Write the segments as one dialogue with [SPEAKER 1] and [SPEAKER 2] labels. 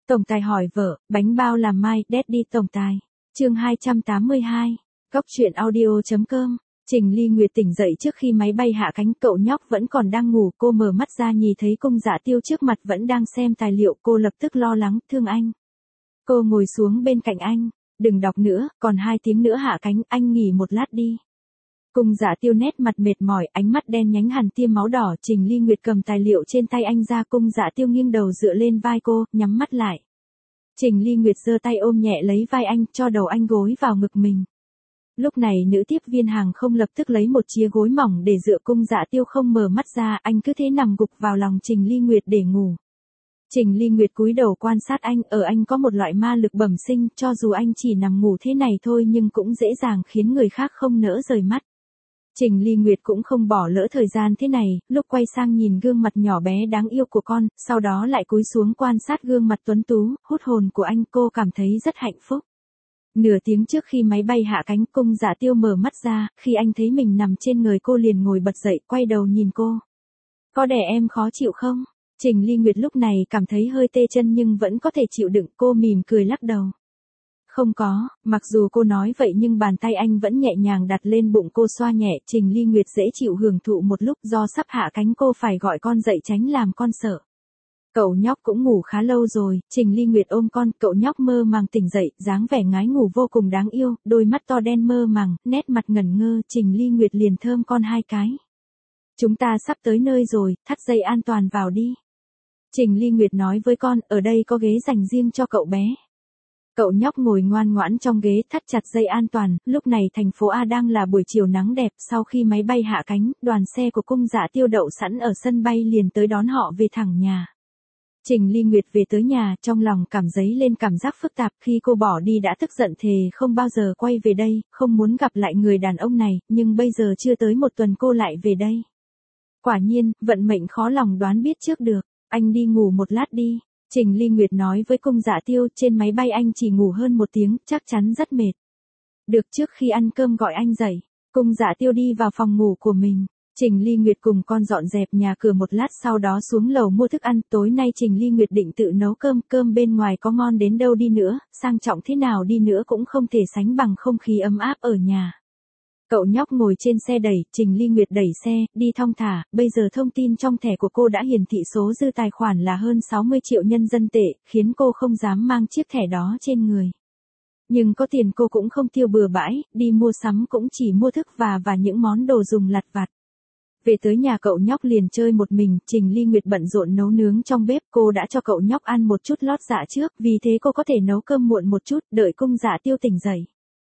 [SPEAKER 1] Tổng tài hỏi vợ, bánh bao làm mai, Daddy tổng tài. Chương 282. Góc truyện audio.com. Trình Ly Nguyệt tỉnh dậy trước khi máy bay hạ cánh, cậu nhóc vẫn còn đang ngủ, cô mở mắt ra nhìn thấy Cung Dạ Tiêu trước mặt vẫn đang xem tài liệu, cô lập tức lo lắng, thương anh. Cô ngồi xuống bên cạnh anh, đừng đọc nữa, còn 2 tiếng nữa hạ cánh, anh nghỉ một lát đi. Cung Dạ Tiêu nét mặt mệt mỏi, ánh mắt đen nhánh hằn tia máu đỏ. Trình Ly Nguyệt cầm tài liệu trên tay anh ra, Cung Dạ Tiêu nghiêng đầu dựa lên vai cô, nhắm mắt lại. Trình Ly Nguyệt giơ tay ôm nhẹ lấy vai anh, cho đầu anh gối vào ngực mình. Lúc này nữ tiếp viên hàng không lập tức lấy một chiếc gối mỏng để dựa. Cung Dạ Tiêu không mở mắt ra, anh cứ thế nằm gục vào lòng Trình Ly Nguyệt để ngủ. Trình Ly Nguyệt cúi đầu quan sát anh, ở anh có một loại ma lực bẩm sinh, cho dù anh chỉ nằm ngủ thế này thôi nhưng cũng dễ dàng khiến người khác không nỡ rời mắt. Trình Ly Nguyệt cũng không bỏ lỡ thời gian thế này, lúc quay sang nhìn gương mặt nhỏ bé đáng yêu của con, sau đó lại cúi xuống quan sát gương mặt tuấn tú, hút hồn của anh, cô cảm thấy rất hạnh phúc. Nửa tiếng trước khi máy bay hạ cánh, Cung Dạ Tiêu mở mắt ra, khi anh thấy mình nằm trên người cô liền ngồi bật dậy, quay đầu nhìn cô. Có đè em khó chịu không? Trình Ly Nguyệt lúc này cảm thấy hơi tê chân nhưng vẫn có thể chịu đựng, cô mỉm cười lắc đầu. Không có, mặc dù cô nói vậy nhưng bàn tay anh vẫn nhẹ nhàng đặt lên bụng cô xoa nhẹ. Trình Ly Nguyệt dễ chịu hưởng thụ một lúc, do sắp hạ cánh cô phải gọi con dậy tránh làm con sợ. Cậu nhóc cũng ngủ khá lâu rồi. Trình Ly Nguyệt ôm con, cậu nhóc mơ màng tỉnh dậy, dáng vẻ ngái ngủ vô cùng đáng yêu, đôi mắt to đen mơ màng, nét mặt ngẩn ngơ. Trình Ly Nguyệt liền thơm con 2 cái. Chúng ta sắp tới nơi rồi, thắt dây an toàn vào đi. Trình Ly Nguyệt nói với con, ở đây có ghế dành riêng cho cậu bé. Cậu nhóc ngồi ngoan ngoãn trong ghế, thắt chặt dây an toàn. Lúc này thành phố A đang là buổi chiều nắng đẹp, sau khi máy bay hạ cánh, đoàn xe của Cung Dạ Tiêu đậu sẵn ở sân bay liền tới đón họ về thẳng nhà. Trình Ly Nguyệt về tới nhà, trong lòng cảm dấy lên cảm giác phức tạp. Khi cô bỏ đi đã tức giận thề không bao giờ quay về đây, không muốn gặp lại người đàn ông này, nhưng bây giờ chưa tới 1 tuần cô lại về đây. Quả nhiên, vận mệnh khó lòng đoán biết trước được. Anh đi ngủ một lát đi. Trình Ly Nguyệt nói với Cung Dạ Tiêu, trên máy bay anh chỉ ngủ hơn 1 tiếng, chắc chắn rất mệt. Được, trước khi ăn cơm gọi anh dậy. Cung Dạ Tiêu đi vào phòng ngủ của mình. Trình Ly Nguyệt cùng con dọn dẹp nhà cửa một lát, sau đó xuống lầu mua thức ăn. Tối nay Trình Ly Nguyệt định tự nấu cơm, cơm bên ngoài có ngon đến đâu đi nữa, sang trọng thế nào đi nữa cũng không thể sánh bằng không khí ấm áp ở nhà. Cậu nhóc ngồi trên xe đẩy, Trình Ly Nguyệt đẩy xe, đi thong thả. Bây giờ thông tin trong thẻ của cô đã hiển thị số dư tài khoản là hơn 60 triệu nhân dân tệ, khiến cô không dám mang chiếc thẻ đó trên người. Nhưng có tiền cô cũng không tiêu bừa bãi, đi mua sắm cũng chỉ mua thức và những món đồ dùng lặt vặt. Về tới nhà cậu nhóc liền chơi một mình, Trình Ly Nguyệt bận rộn nấu nướng trong bếp, cô đã cho cậu nhóc ăn một chút lót dạ trước, vì thế cô có thể nấu cơm muộn một chút, đợi Cung Dạ Tiêu tỉnh dậy.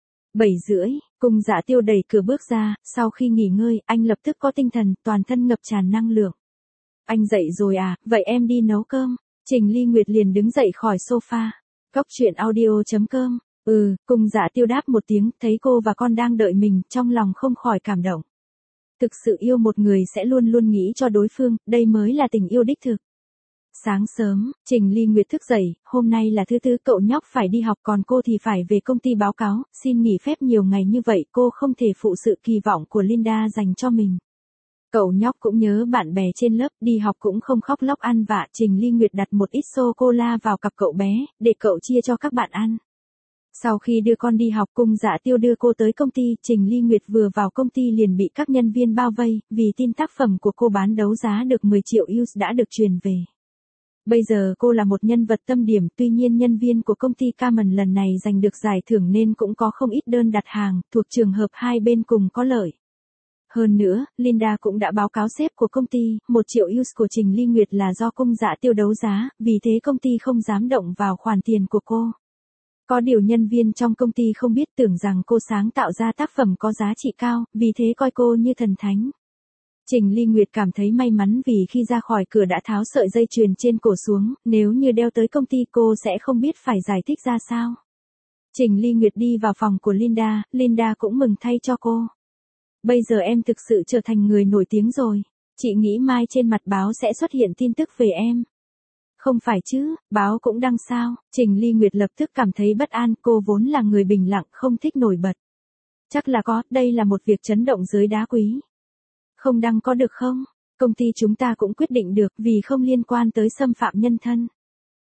[SPEAKER 1] 7:30, Cung Dạ Tiêu đẩy cửa bước ra, sau khi nghỉ ngơi, anh lập tức có tinh thần, toàn thân ngập tràn năng lượng. Anh dậy rồi à, vậy em đi nấu cơm. Trình Ly Nguyệt liền đứng dậy khỏi sofa. Góc truyện audio.com. Cung Dạ Tiêu đáp một tiếng, thấy cô và con đang đợi mình, trong lòng không khỏi cảm động. Thực sự yêu một người sẽ luôn luôn nghĩ cho đối phương, đây mới là tình yêu đích thực. Sáng sớm, Trình Ly Nguyệt thức dậy, hôm nay là thứ Tư, cậu nhóc phải đi học còn cô thì phải về công ty báo cáo, xin nghỉ phép nhiều ngày như vậy cô không thể phụ sự kỳ vọng của Linda dành cho mình. Cậu nhóc cũng nhớ bạn bè trên lớp, đi học cũng không khóc lóc ăn vạ. Trình Ly Nguyệt đặt một ít sô-cô-la vào cặp cậu bé, để cậu chia cho các bạn ăn. Sau khi đưa con đi học, Cung Dạ Tiêu đưa cô tới công ty. Trình Ly Nguyệt vừa vào công ty liền bị các nhân viên bao vây, vì tin tác phẩm của cô bán đấu giá được 10 triệu US đã được truyền về. Bây giờ cô là một nhân vật tâm điểm, tuy nhiên nhân viên của công ty Carmen lần này giành được giải thưởng nên cũng có không ít đơn đặt hàng, thuộc trường hợp hai bên cùng có lợi. Hơn nữa, Linda cũng đã báo cáo sếp của công ty, 1 triệu US của Trình Ly Nguyệt là do Cung Dạ Tiêu đấu giá, vì thế công ty không dám động vào khoản tiền của cô. Có điều nhân viên trong công ty không biết, tưởng rằng cô sáng tạo ra tác phẩm có giá trị cao, vì thế coi cô như thần thánh. Trình Ly Nguyệt cảm thấy may mắn vì khi ra khỏi cửa đã tháo sợi dây chuyền trên cổ xuống, nếu như đeo tới công ty cô sẽ không biết phải giải thích ra sao. Trình Ly Nguyệt đi vào phòng của Linda, Linda cũng mừng thay cho cô. Bây giờ em thực sự trở thành người nổi tiếng rồi, chị nghĩ mai trên mặt báo sẽ xuất hiện tin tức về em. Không phải chứ, báo cũng đăng sao? Trình Ly Nguyệt lập tức cảm thấy bất an, cô vốn là người bình lặng, không thích nổi bật. Chắc là có, đây là một việc chấn động giới đá quý. Không đăng có được không? Công ty chúng ta cũng quyết định được, vì không liên quan tới xâm phạm nhân thân.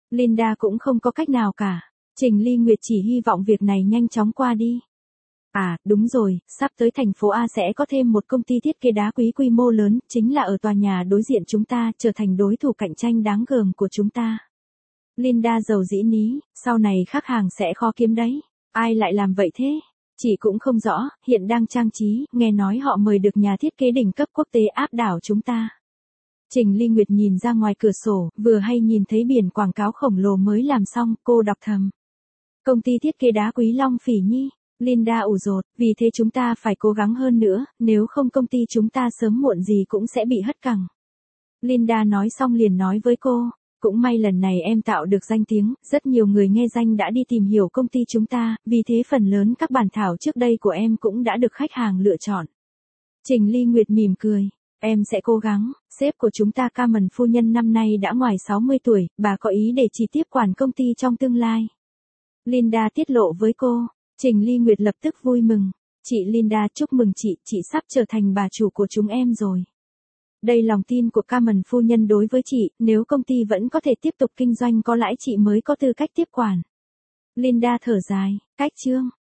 [SPEAKER 1] Linda cũng không có cách nào cả. Trình Ly Nguyệt chỉ hy vọng việc này nhanh chóng qua đi. À, đúng rồi, sắp tới thành phố A sẽ có thêm một công ty thiết kế đá quý quy mô lớn, chính là ở tòa nhà đối diện chúng ta, trở thành đối thủ cạnh tranh đáng gờm của chúng ta. Linda giàu dĩ ní, sau này khách hàng sẽ khó kiếm đấy. Ai lại làm vậy thế? Chị cũng không rõ, hiện đang trang trí, nghe nói họ mời được nhà thiết kế đỉnh cấp quốc tế áp đảo chúng ta. Trình Ly Nguyệt nhìn ra ngoài cửa sổ, vừa hay nhìn thấy biển quảng cáo khổng lồ mới làm xong, cô đọc thầm. Công ty thiết kế đá Quý Long Phỉ Nhi. Linda ủ rột, vì thế chúng ta phải cố gắng hơn nữa, nếu không công ty chúng ta sớm muộn gì cũng sẽ bị hất cẳng. Linda nói xong liền nói với cô, cũng may lần này em tạo được danh tiếng, rất nhiều người nghe danh đã đi tìm hiểu công ty chúng ta, vì thế phần lớn các bản thảo trước đây của em cũng đã được khách hàng lựa chọn. Trình Ly Nguyệt mỉm cười, em sẽ cố gắng, sếp của chúng ta Carmen phu nhân năm nay đã ngoài 60 tuổi, bà có ý để chị tiếp quản công ty trong tương lai. Linda tiết lộ với cô. Trình Ly Nguyệt lập tức vui mừng. Chị Linda chúc mừng chị sắp trở thành bà chủ của chúng em rồi. Đây lòng tin của Carmen phu nhân đối với chị, nếu công ty vẫn có thể tiếp tục kinh doanh có lãi chị mới có tư cách tiếp quản. Linda thở dài, cách chương.